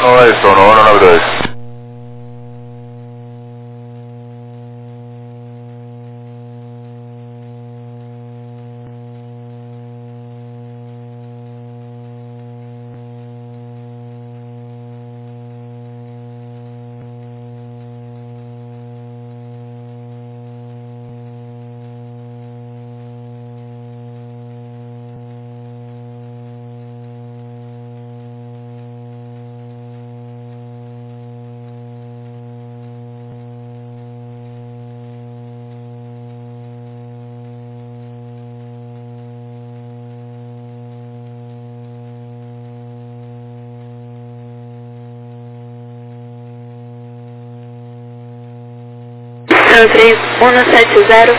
Weston, 192. Country 170,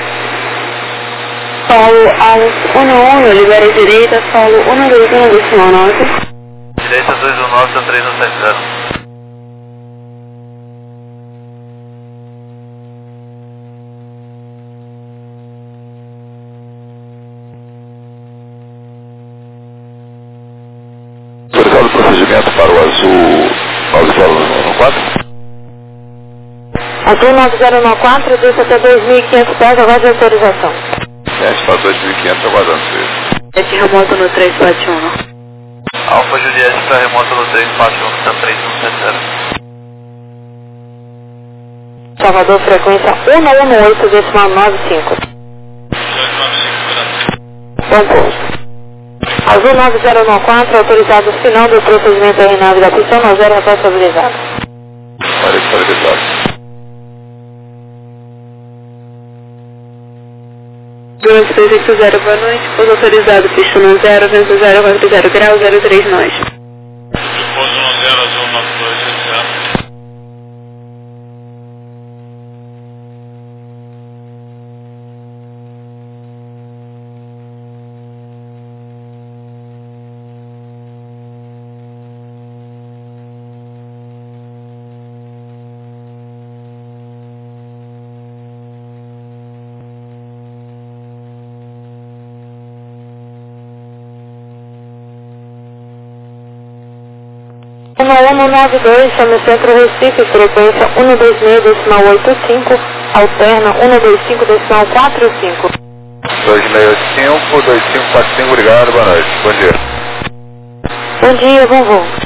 solo aos 11, libera direita, solo 121,9. Direita 219, São 3170. Autorizado o procedimento para o azul 9014? Azul 9094, desce até 2.500 pés, aguarde a autorização. Desce para 2.500, aguardando isso. Esse remoto no 341. Alfa Juliette está remota no 341, está 3170. Salvador, frequência 118, decimal 95. Bom posto. Azul 9094, autorizado final do procedimento RNAV da pista 90 até estabilizado. Para estabilizado. 2380, boa noite. Pouso autorizado, pista 10, vento 040 grau, 03 nós. Pouso 10, azul 9280. Uma 192, chame Centro Recife, frequência 126, decimal 85, alterna 125, decimal 45. 2685, 2545, obrigado, boa noite. Bom dia. Bom dia, bom voo.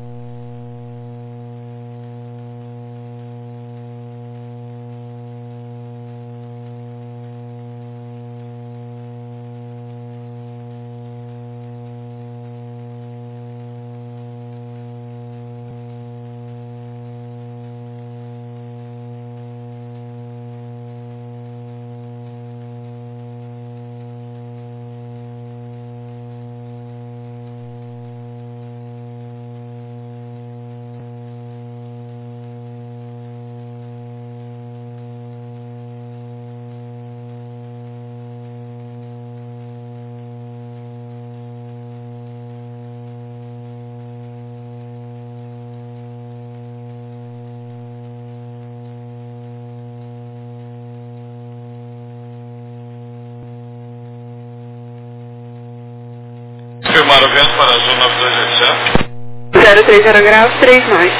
Confirmar o vento para azul 9287. 030 graus, 3 nós.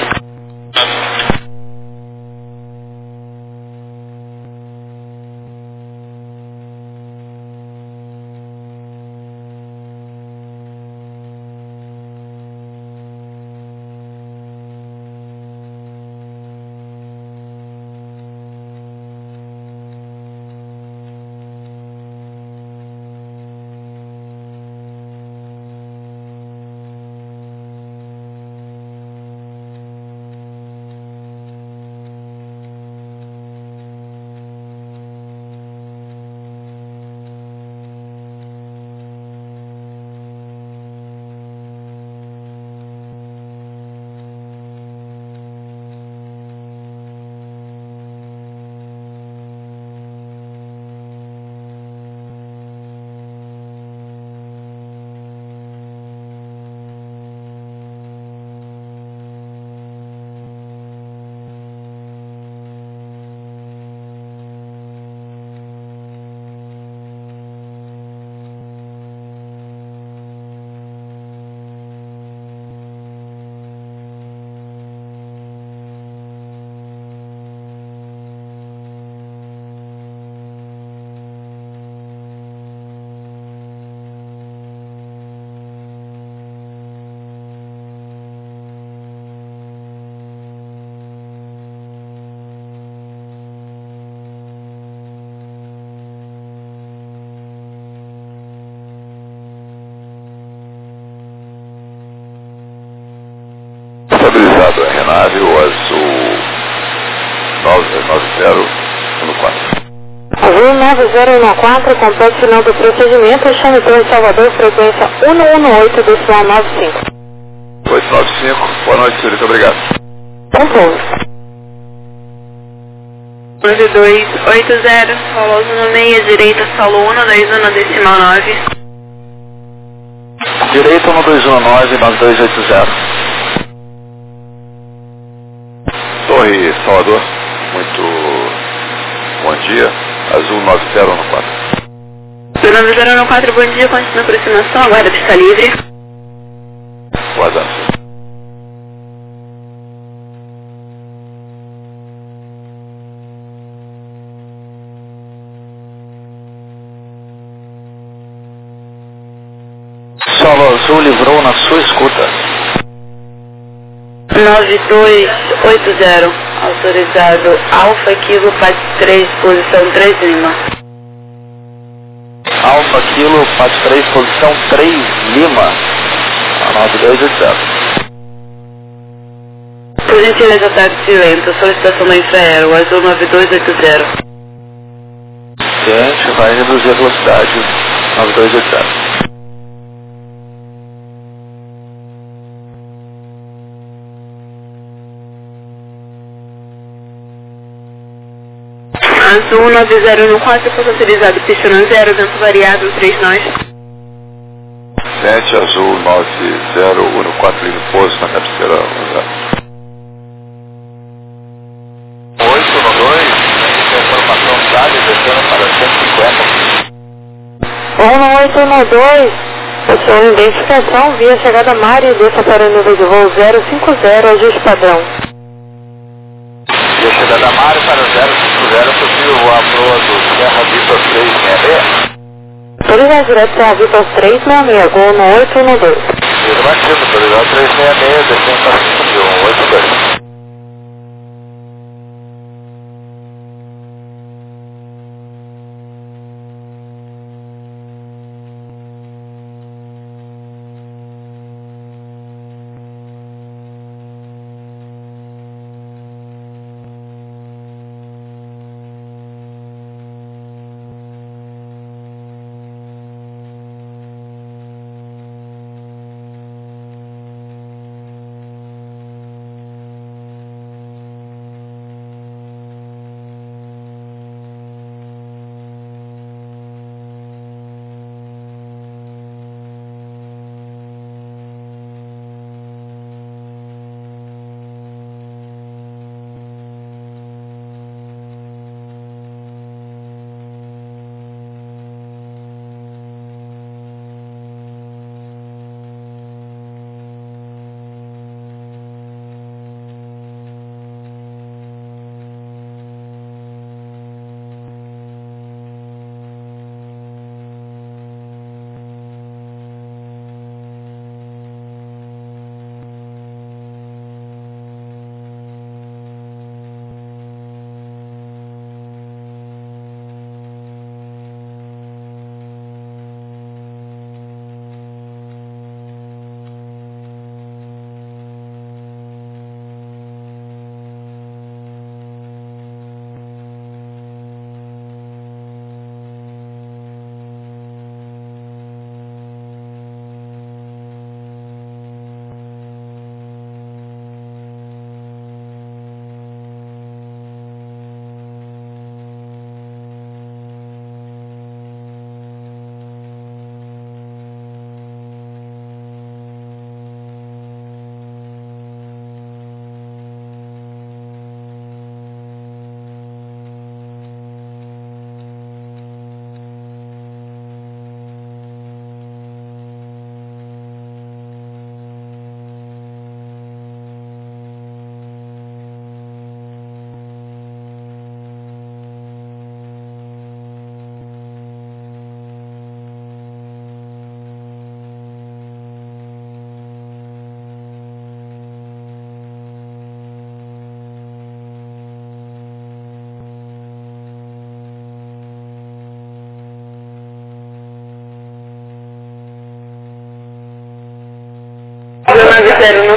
aeronave, o azul 9014. Azul 9014, completo final do procedimento, chame Torre Salvador, frequência 118, decimal 95. 895, boa noite, senhorita, obrigado. Compouso. 9280, Pauloso no meia, direita, solo 121, decimal 9. Direito 1219, 9280. Torre Salvador, muito bom dia. Azul 9014. 9014, bom dia, continua a aproximação, aguarda a pista livre. Guardando. Solo Azul livrou na sua escuta. 9280, autorizado Alfa Kilo Pat 3, posição 3 Lima. Alfa Kilo Pat 3, posição 3 Lima. 9280. Por gentileza, táxi lento, solicitação da Infraero, Azul 9280. Gente, vai reduzir a velocidade. 9280. Azul 9014, foi autorizado piscina 0, vento variável 3 nós. 7 Azul 9014, Lima, pouso na cabeceira. 892, informação dada, descendo para 150. 1812, possui identificação via chegada Mário, desça para o nível de voo 050, ajuste padrão. E a chegada Mário para 050, possível voar proa do Serra Vitor 366. Autorizado direto Serra Vitor 366, gol no 812. Afirmativo, autorizado 366, descendo para 5182.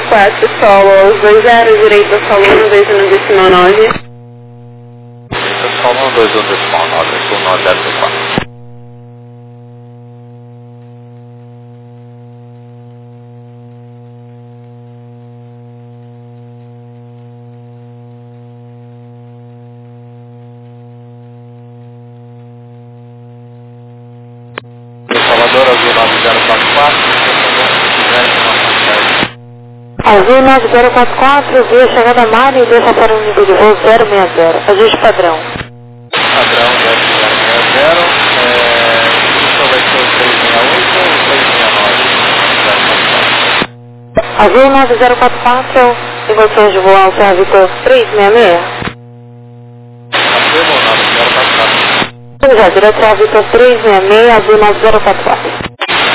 4, solo 20, direita solo 1, 21,9. Solo 21,9, sul 904. Azul 9044, via chegada Mari e deixa para o nível de voo 060, ajuste padrão. Padrão 060, isso vai ser o 368 ou o 369? Azul 9044, negociações de voo ao Serra Vitor 366. Afirmo 9044. Já, direto Serra Vitor 366, Azul 9044.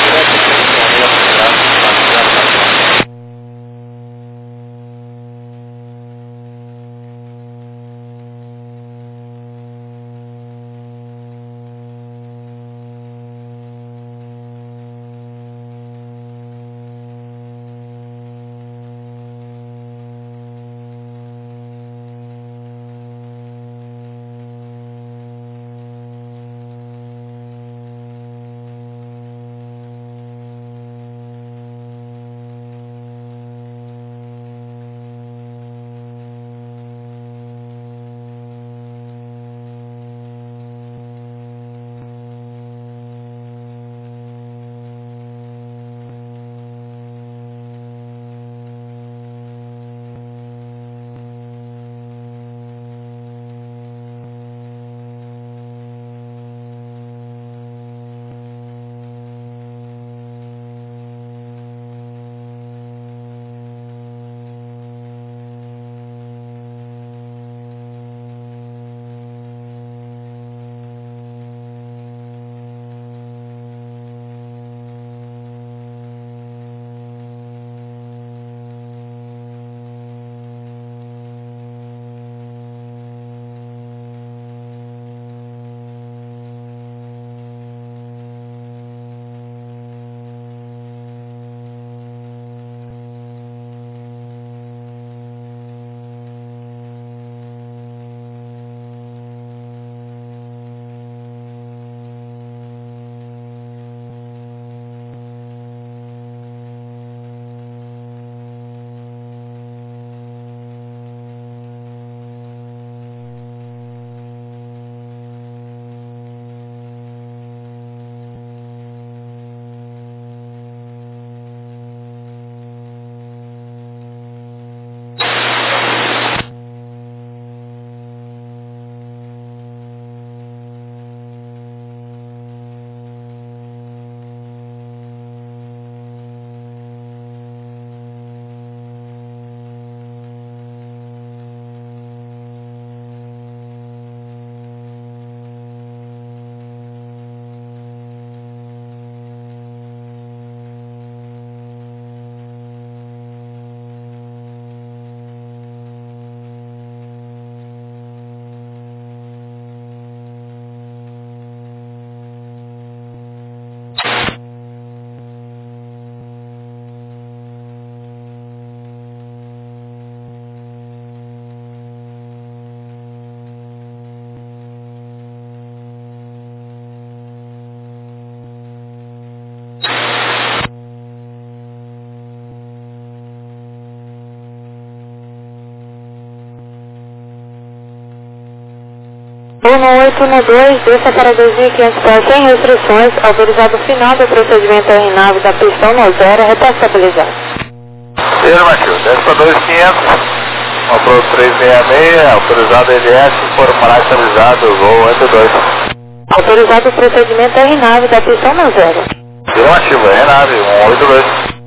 Voo 812, desça para 2.500 pés sem restrições, autorizado o final do procedimento aeronave da pistão no zero, retorno estabilizado. Afirmativo, desce para 2.500, approach 366, autorizado LS, informará estabilizado, voo 82. Autorizado o procedimento aeronave da pistão no zero. Afirmativo, RNAV 182.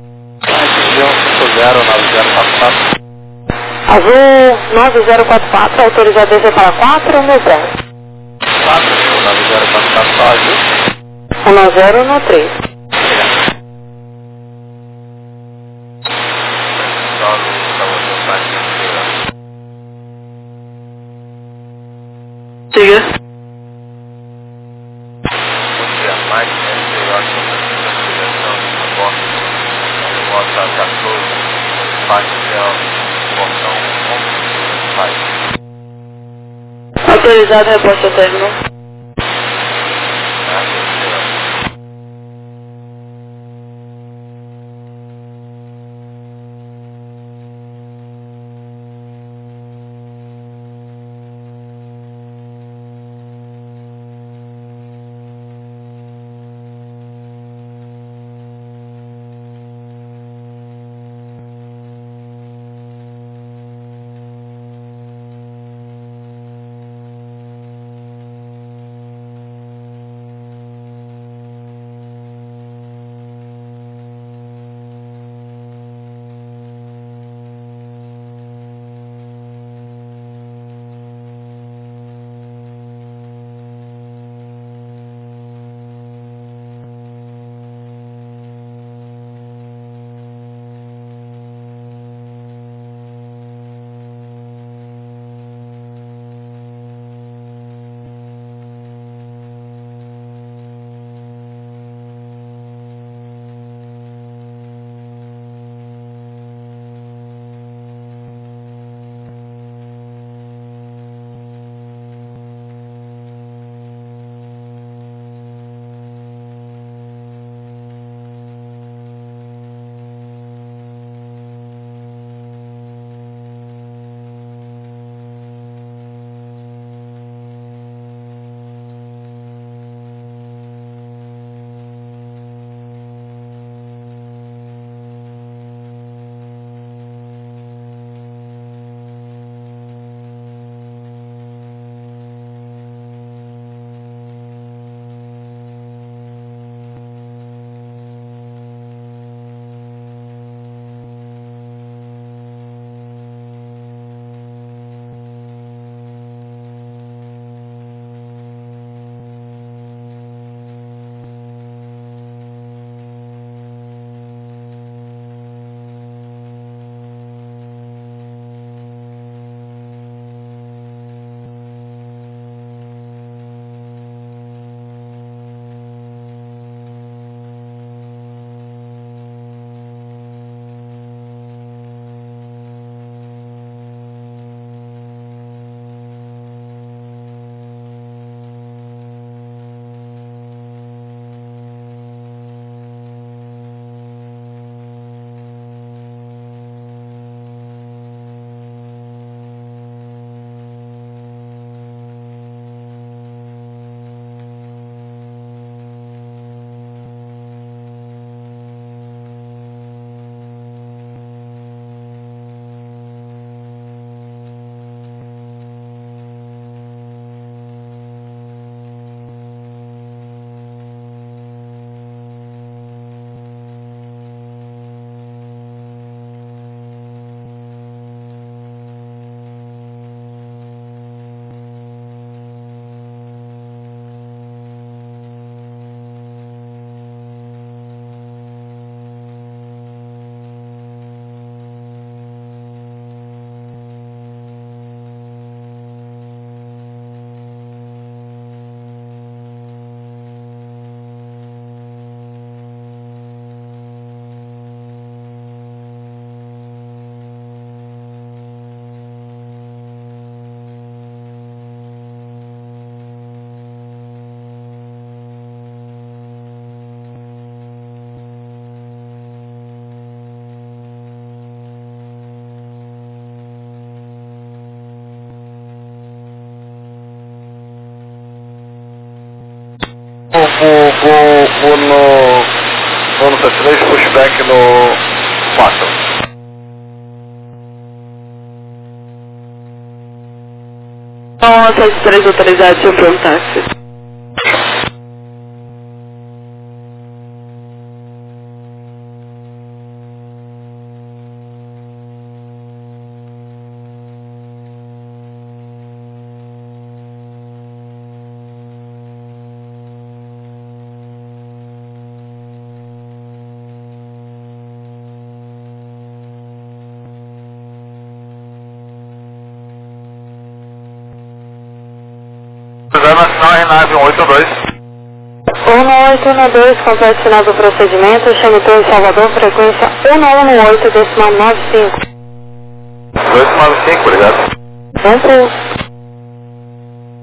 Região 509044. Azul 9044, autorizado descer para 4 no 0. 9044, ajuste. 10 no 3. Siga. Mais eu acho que a 14, Autorizado, reposta término. Vou no T3, pushback no 4. Então, essas 3 autorizadas sobre um táxi. Nave 182. 1812, complete final do procedimento, chame Torre Salvador, frequência 118, decimal 95. 295, obrigado. Dentro.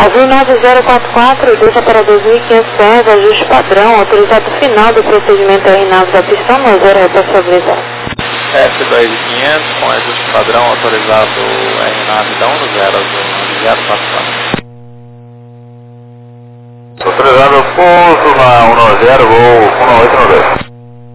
Azul 9044, deixa para 2.500 pés, ajuste padrão, autorizado final do procedimento R nave da pistão, no 0 responsabilidade. F2500 com ajuste padrão autorizado R navidão no 0 Azul 9044. Autorizado pouso na 10, voo 1892.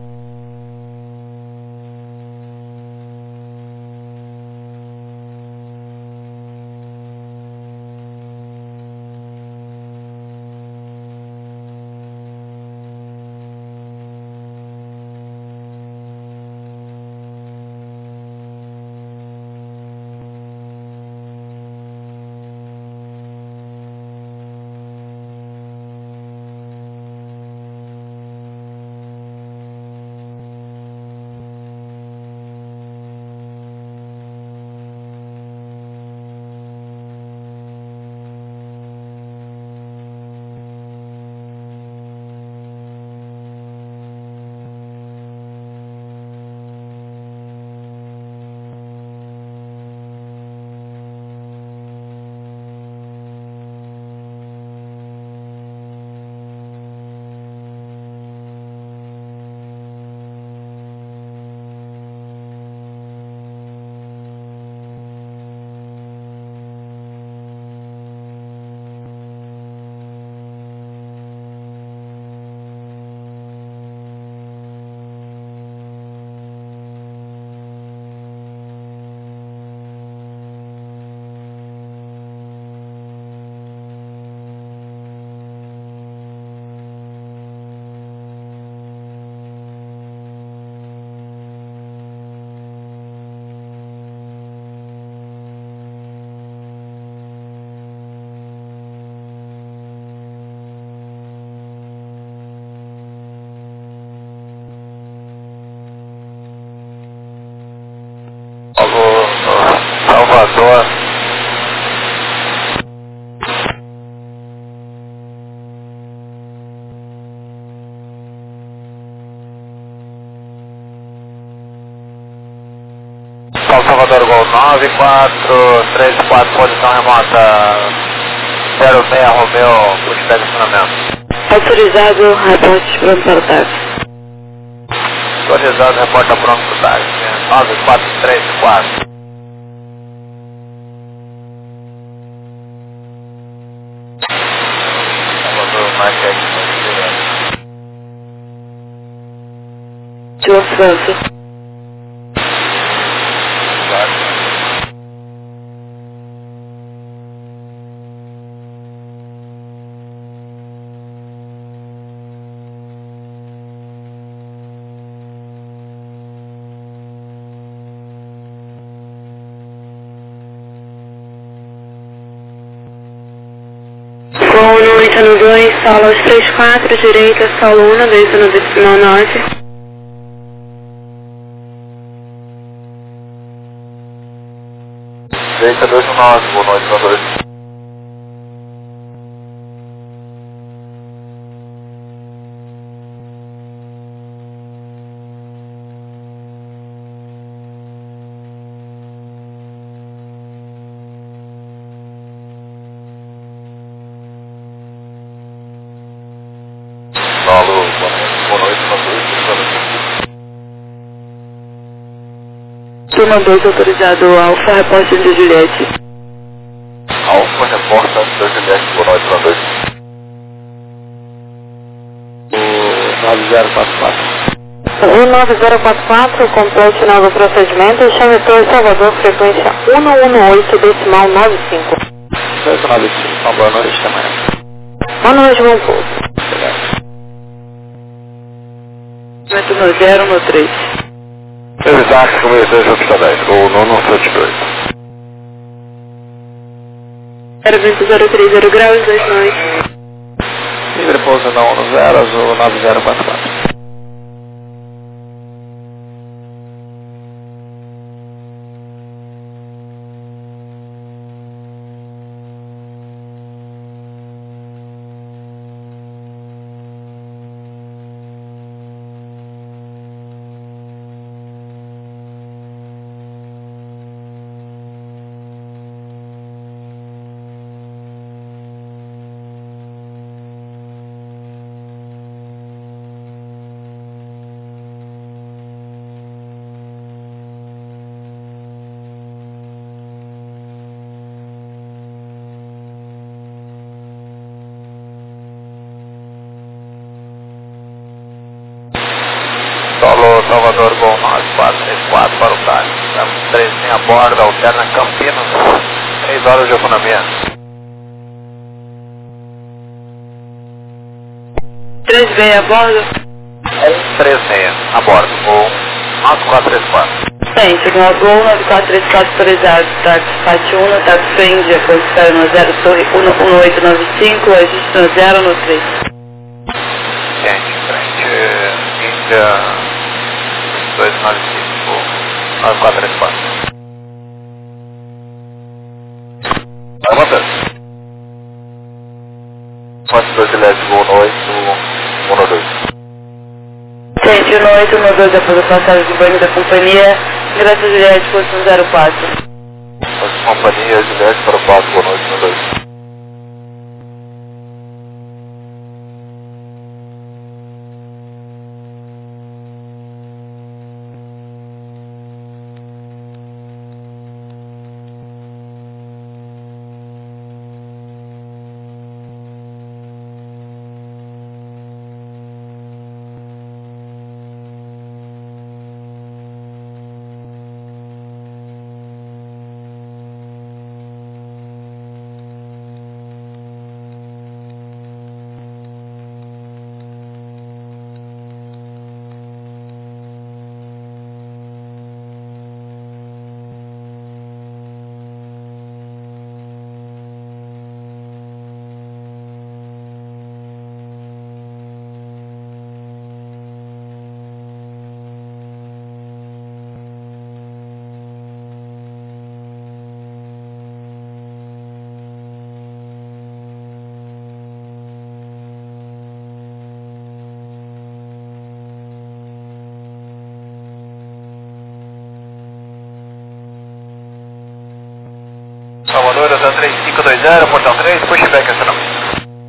Salvador. Salvador Gol 9434, posição remota 06 Romeu, busca de estacionamento. Autorizado, reporte pronto para o táxi. Autorizado, reporta pronto para o táxi. 9434. Sua França. Voo 992, sala 34, direita, sala 1, 2 no decimal 9. Direita 219, voo 992. Alô, boa noite, Turma 2, autorizado Alfa, reporte de Juliette. Alfa, reporta da Juliette, boa noite, boa noite. O 9044. Azul 9044, complete novo procedimento, chame Torre Salvador, frequência 118, decimal 95. 295, boa noite, até amanhã. Boa noite, bom pouso. No 0, no 3. Serviço comunicações opção 10, ou 972. 02030 graus, 2 nós. Livre pouso na 10, Azul 9044. Salvador, Gol 9434 para o táxi. Estamos 3 a bordo, alterna Campinas, 3 horas de economia. 3B a bordo? 36 a bordo, Gol 9434. Gente, Gol 9434 autorizado, táxi Pátio 1, táxi Índia, posição no 0 Torre 11895, ajuste no 0 no 3. Gente, frente, Índia 295, 9434. Levanta. Fonte 2 de leste, Gol 1812. Gente, 1812 após a passagem do banho da companhia, ingresso de Juliette, posição 04. As companhias de leste para o 4, boa noite, 12. Salvador, Hotel 3520, portão 3, pushback acionamento.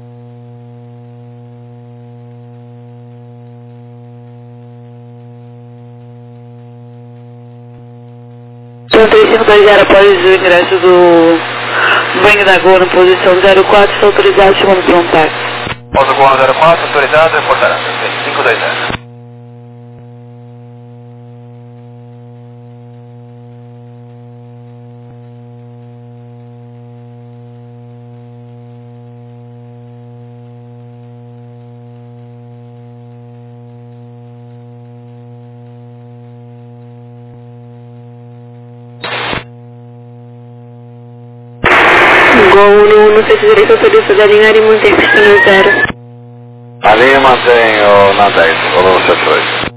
Então 3520 após o ingresso do banho da Gol na posição 04, está autorizado, chamando para um táxi. Pouso Gol 04, autorizado, reportará 3520. Gol no sexto direito, autoriza de alinhar e manter pista no 0. Ali mantenho na 10, volume 78.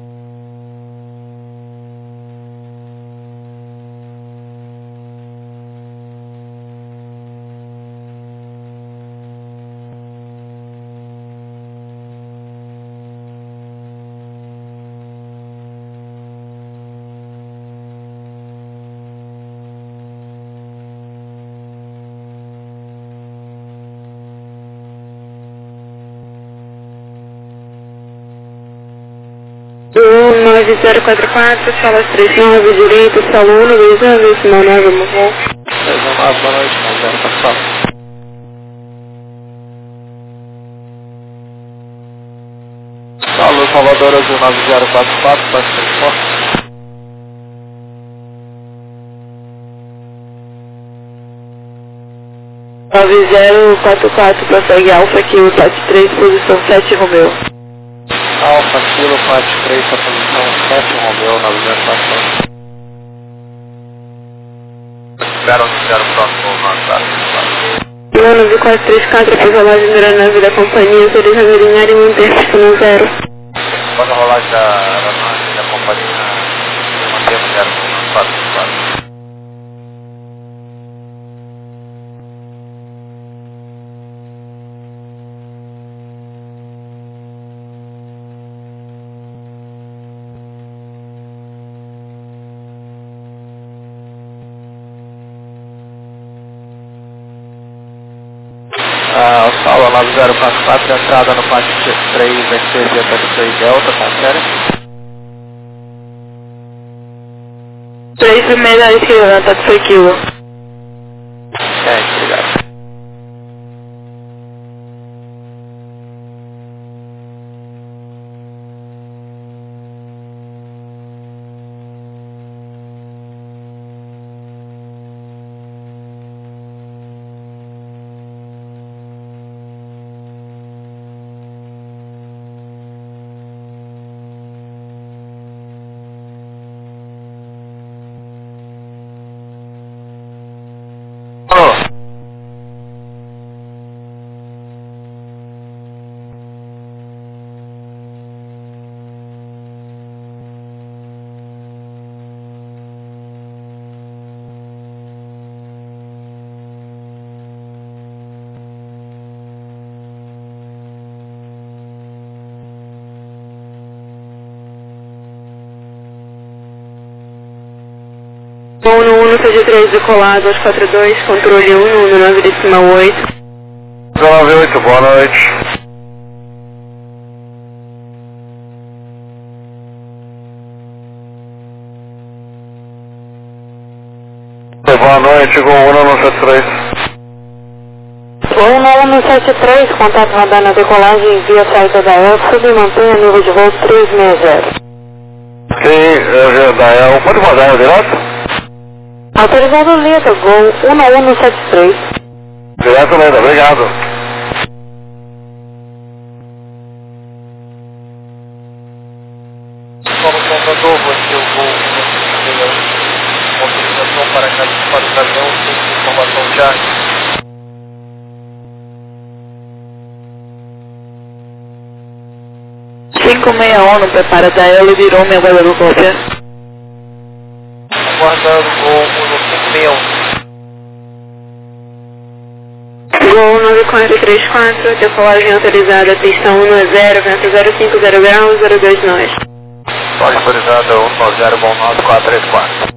Do 9044, salas 39, direito, sala 1, 2 anos, decimal 9, vamos ver. 619, boa noite, 9044. Alô, Salvador, Azul 9044, pode ser forte. Nove 044, prossegue Alfa, Kilo, Pátio 3, posição 7, Romeu. Alfa, Kilo, Pátio 3, a posição 7, Romeu, 9044. Espero anunciar o próximo lançado. 9434, após a rolagem da aeronave da companhia, autoriza a alinhar e manter pista no 0. Após a rolagem da aeronave da companhia, mantemos 0444. Sala 9044, entrada no pátio 3, NTZ, TX Delta, confere. 3 primeira à esquerda, táxi Kilo. Obrigado. 1, seja 3 decolado aos 42, controle 119,8. 198, boa noite. Boa noite, Gol 173. Gol 173, contato radar na decolagem via saída da EL, submantenha nível de voo 360. Sim, da EL, pode mandar direto? Autorizado Leda, Gol 173. Direto, Leda, obrigado. Como comprador, você o voo autorização para o caminhão, tem informação já. 561, prepara da EL e virou minha guarda cópia. Aguardando o voo 156. Gol 9434, decolagem autorizada, pista 110, vento 050 graus, 02 nós. Pode autorizada 190, bom 9434.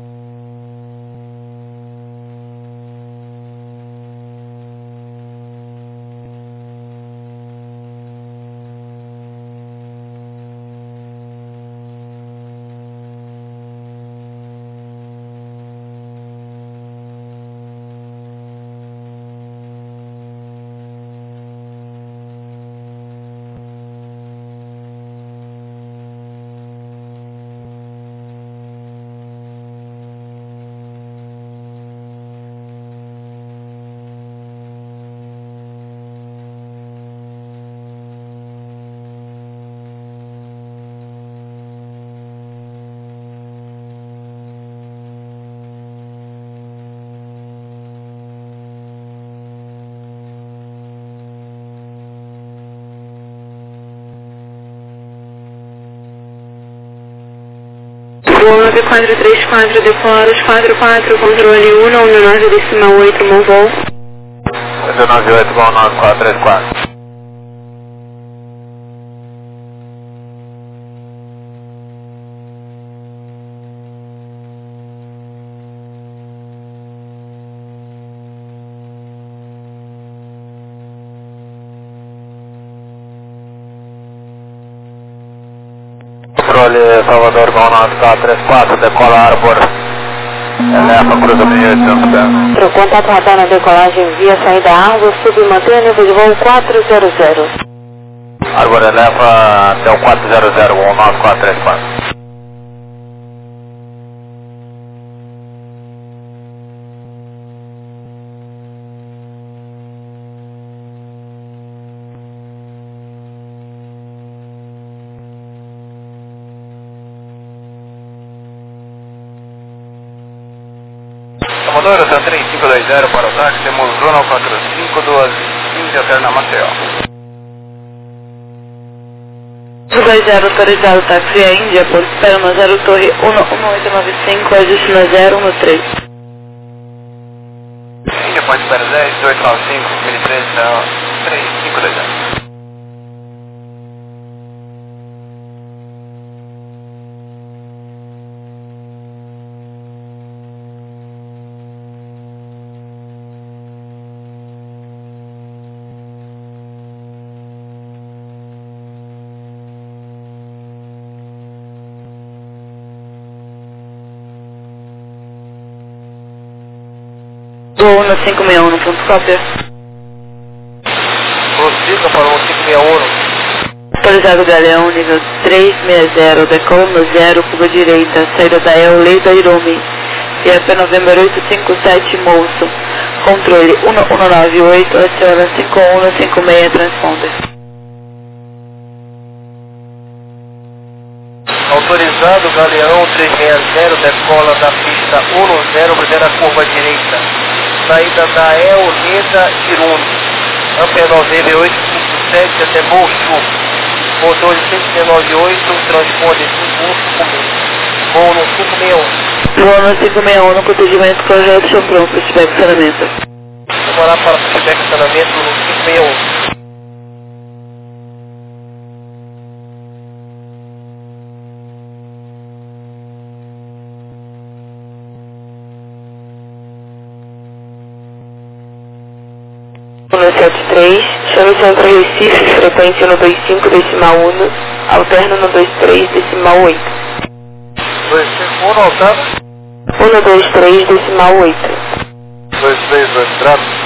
Gol 9434, decolar os 44, controle 119,8, bom voo. 198, bom 9434. Controle Salvador, bom 9434, decola Arbor, Elefa, cruza 1810. Contato radar na decolagem via saída Arbor, submantenha nível de voo 400. Arbor, Elefa, até o 400, bom 9434. Comodoro Santrim 520 para o táxi, temos zona 45, 215 até na Maceió. 520 autorizado táxi a Índia, por espera no 0 Torre 11895, ajuste no 013. Índia, pode espera 10, 1895, 2013, 3520. Gol 1561, no ponto cópia. Prossiga para o 561. Autorizado Galeão, nível 360, decola no 0, curva direita, saída da EL, Leida Irumi, IAP November 857, Moço, controle 1198, adiciona 5156, transponder. Autorizado Galeão 360, decola da pista 10, primeira curva direita. Saída da EL, Leida Irumi, Ampere November 857 até Moço. Motor de 598, transponder 5156. Voo no 561. Voo no 561, no procedimento projeto Chopron, feedback estacionamento. Demorar para feedback estacionamento no 561. 173, chame Centro Recife, frequência 125, decimal 1, alterno 123, decimal 8. 251 altado. 123, decimal 8. 232, trato.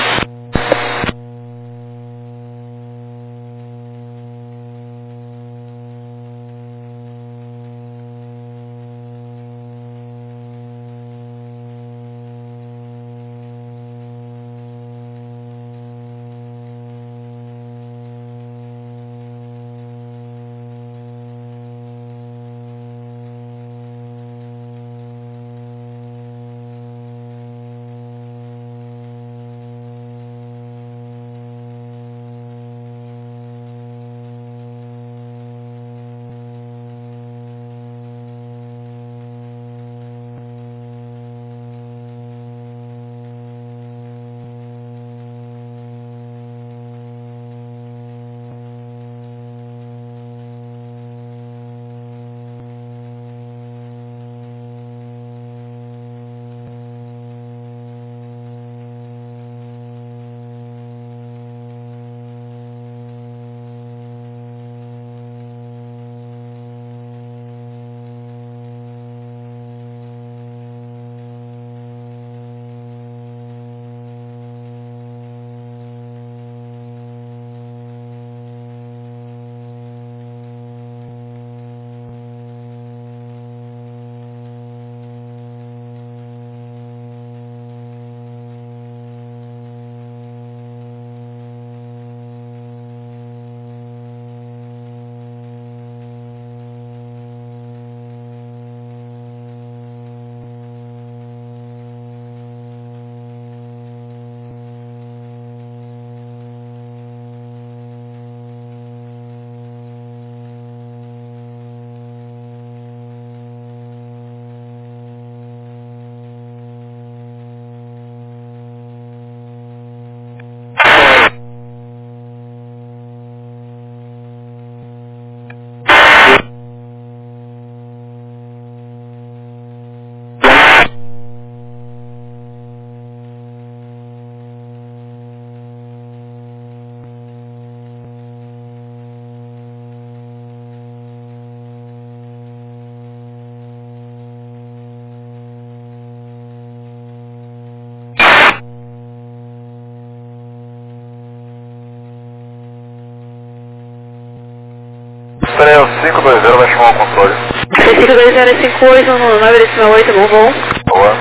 Peraí, o 520 vai chamar o controle. 52058 no 9 decimal 8, bom. Boa.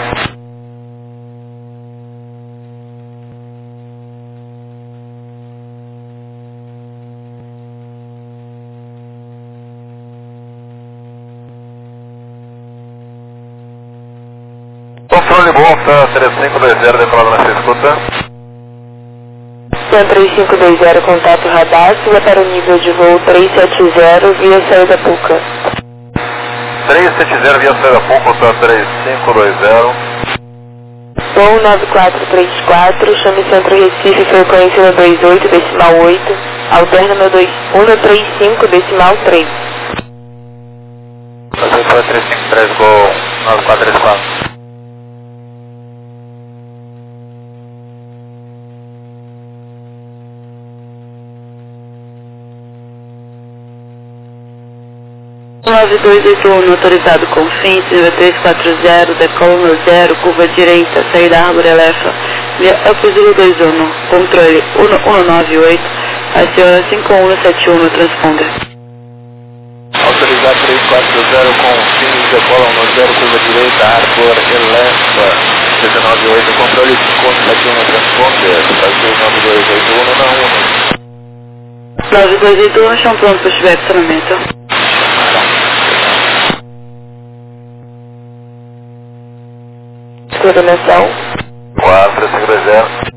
Controle Bolsa 3520, decolado nessa escuta. Centro 3520, contato radar, siga para o nível de voo 370, via saída Puca. 370 via saída Puca, tá 3520. Voo 9434, chame Centro Recife, frequência 128, decimal 8, alterno 135, decimal 3. Fazer foi 353, gol 9434. O 9281 autorizado com fins, nível 340, decola 0, curva direita, saída Árvore Elefa, via Upzulu 21, controle 1198, aciona 5171 no transponder. Autorizado 340 com fins, decola 10, curva direita, Árvore Elefa, 198, controle 5171 no transponder, Brasil 9281 na 1. 9281, chão pronto para estiver acionamento. Coordenação 4520.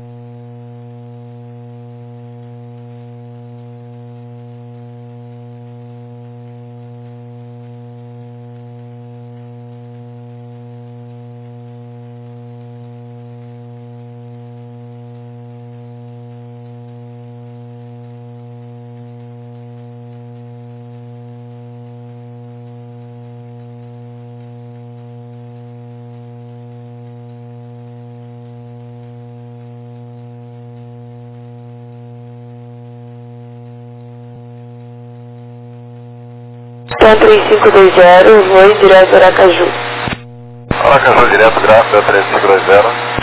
Então 3520, voo direto Aracaju. Aracaju direto, gráfico 3520.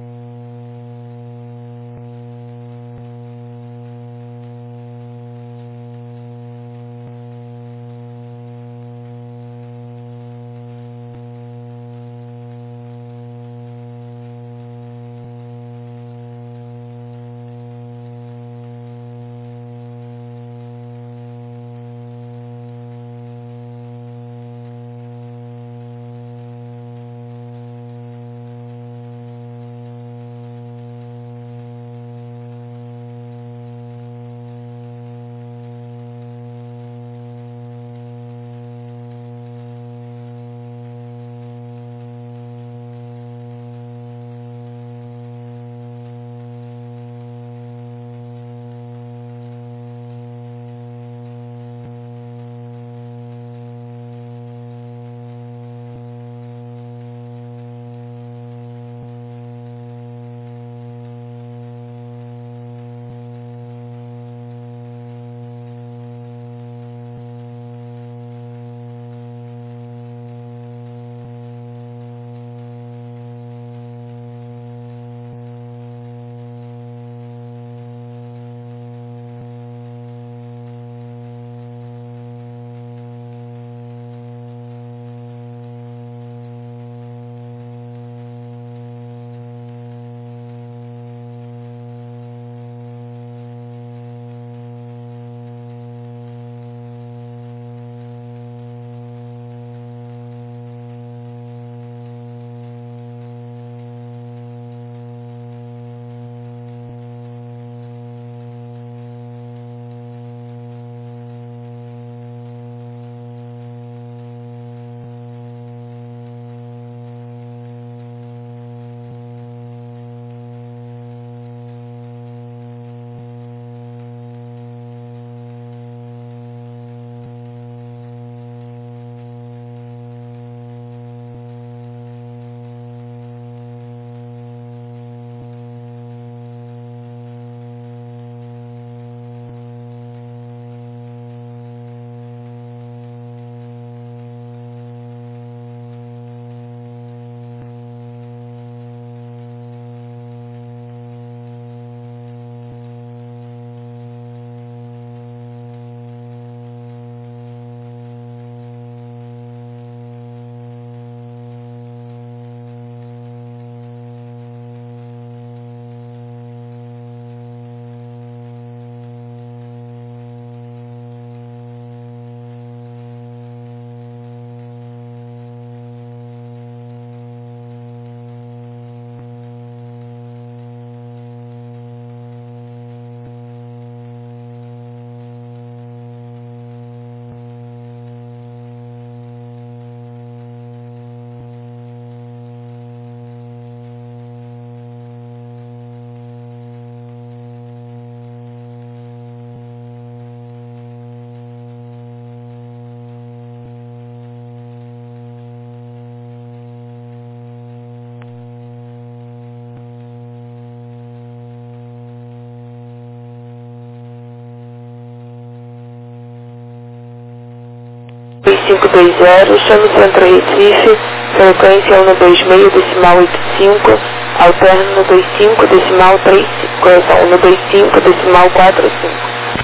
chame Centro Recife, frequência 126, decimal 85, alterno 125, decimal 35, correção 125, decimal 45.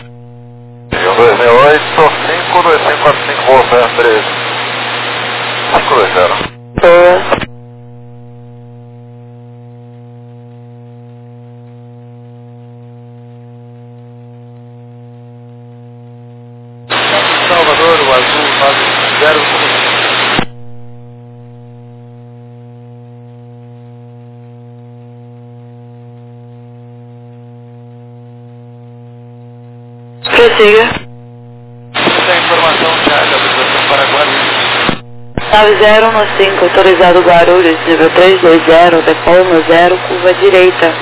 268, 52545, voo 13, 520. Boa. Salvador, o azul 90. Prossiga. Essa é a informação de área da autorização para Guarulhos. 9015, autorizado Guarulhos, nível 320, decola no 0, curva direita.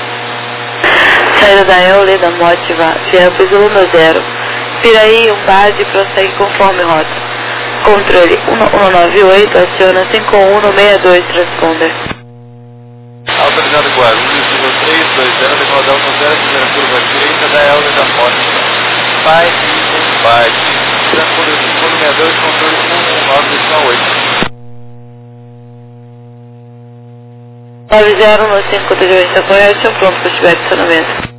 Saída da Eulida Mótiva, via piso no 0. Piraí, Umbade, prossegue conforme rota. Controle 1198, aciona 5162, transponder. Autorizado Guarulhos, nível 320, decodão no 0, primeira curva direita da Eulida Mótiva. Pai e Umbade. Segundo 62, controle 119,8. 90 no 5 de vista correto, pronto para estiver adicionamento.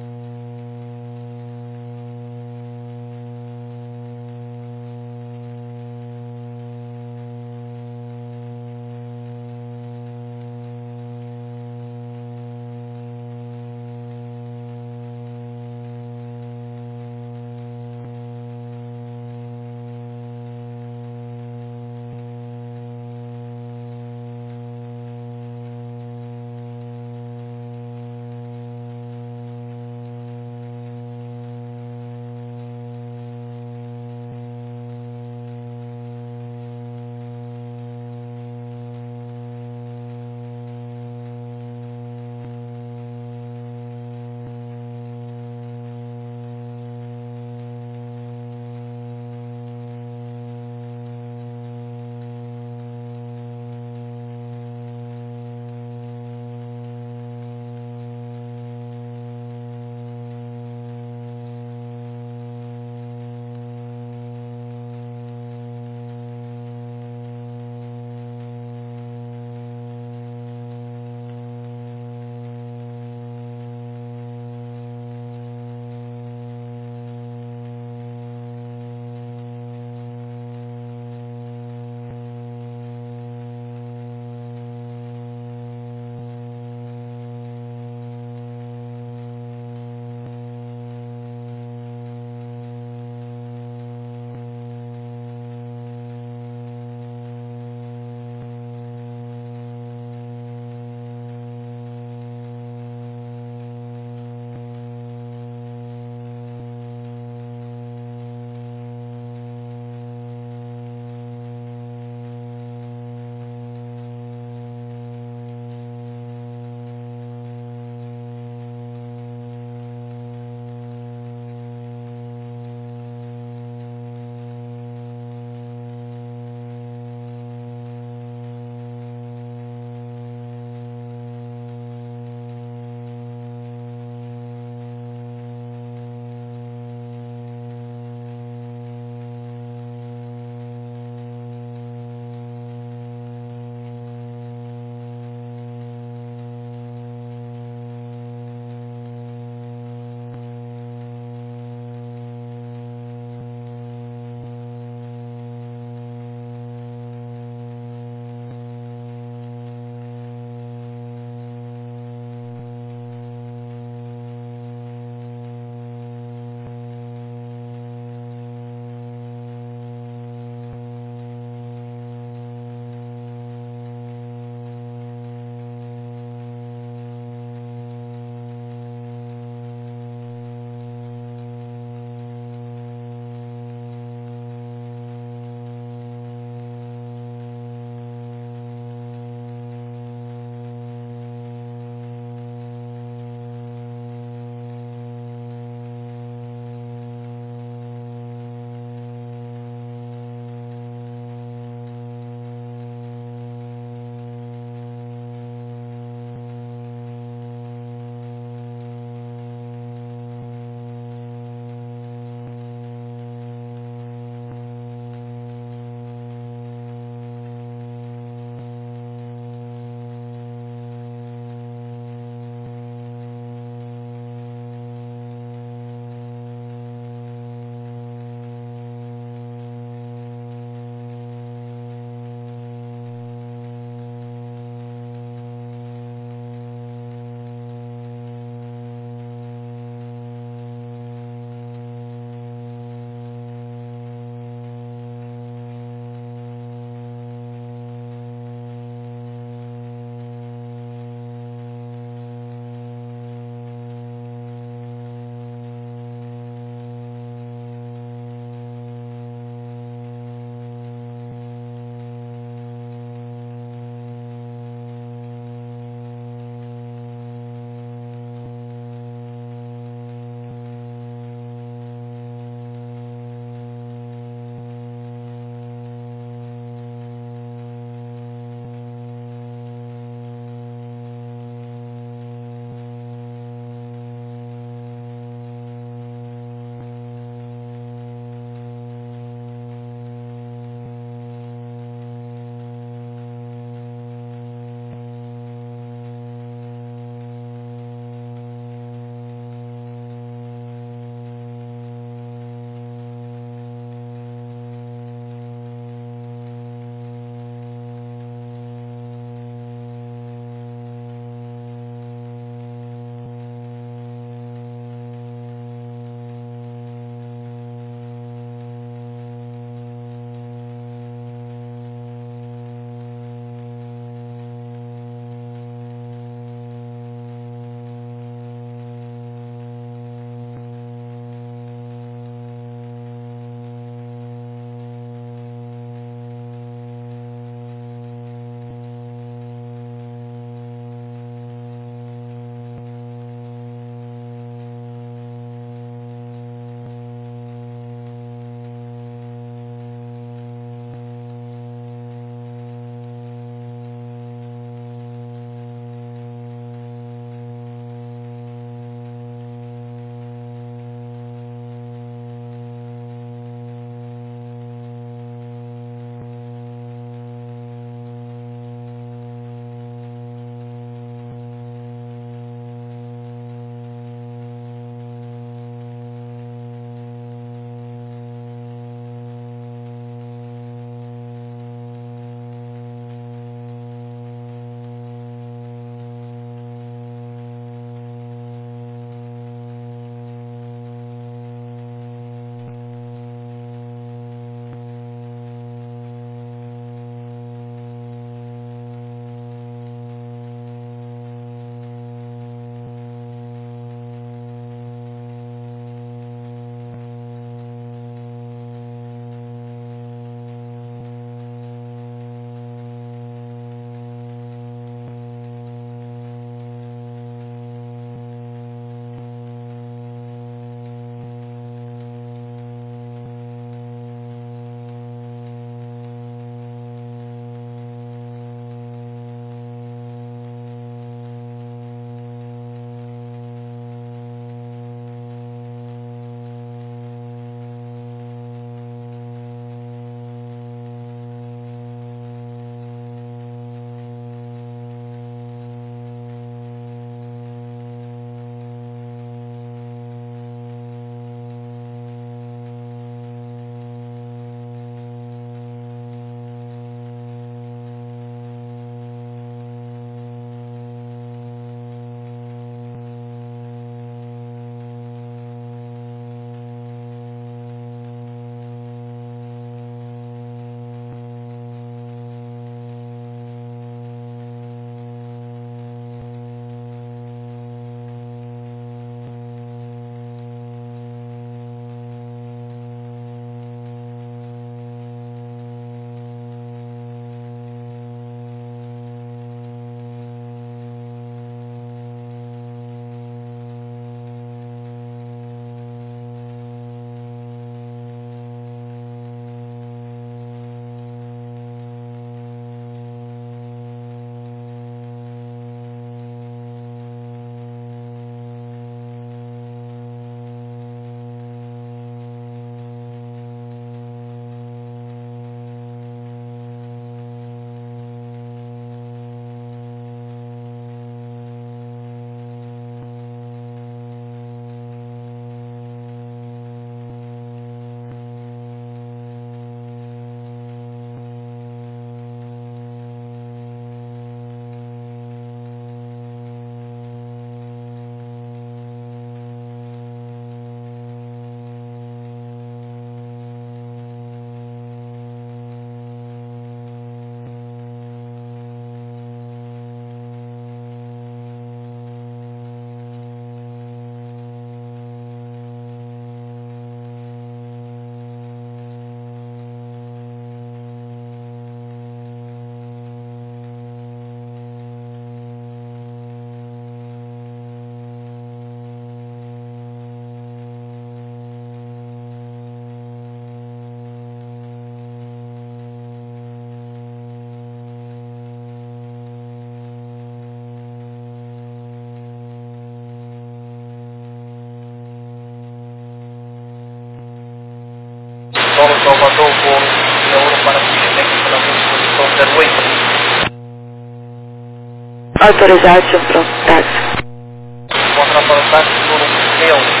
Authorization from taxi. Contra para o táxi, turno 61.